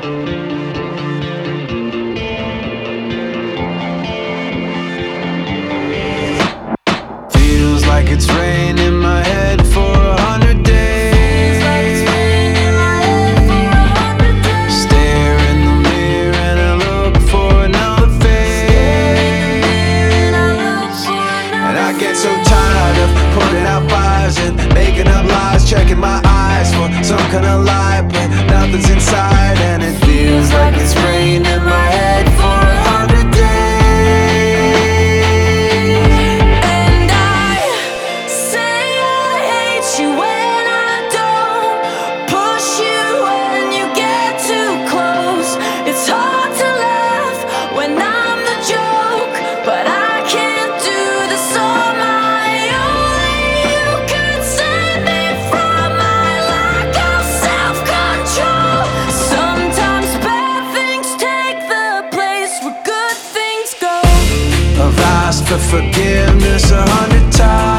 Feels like it's rained in my head for 100 days. Stare in the mirror and I look for another face. And I get so tired of putting out fires and making up lies, checking my eyes for some kind of light, but nothing's inside. And it feels like it's rained in my head for 100 days. I've asked for forgiveness 100 times.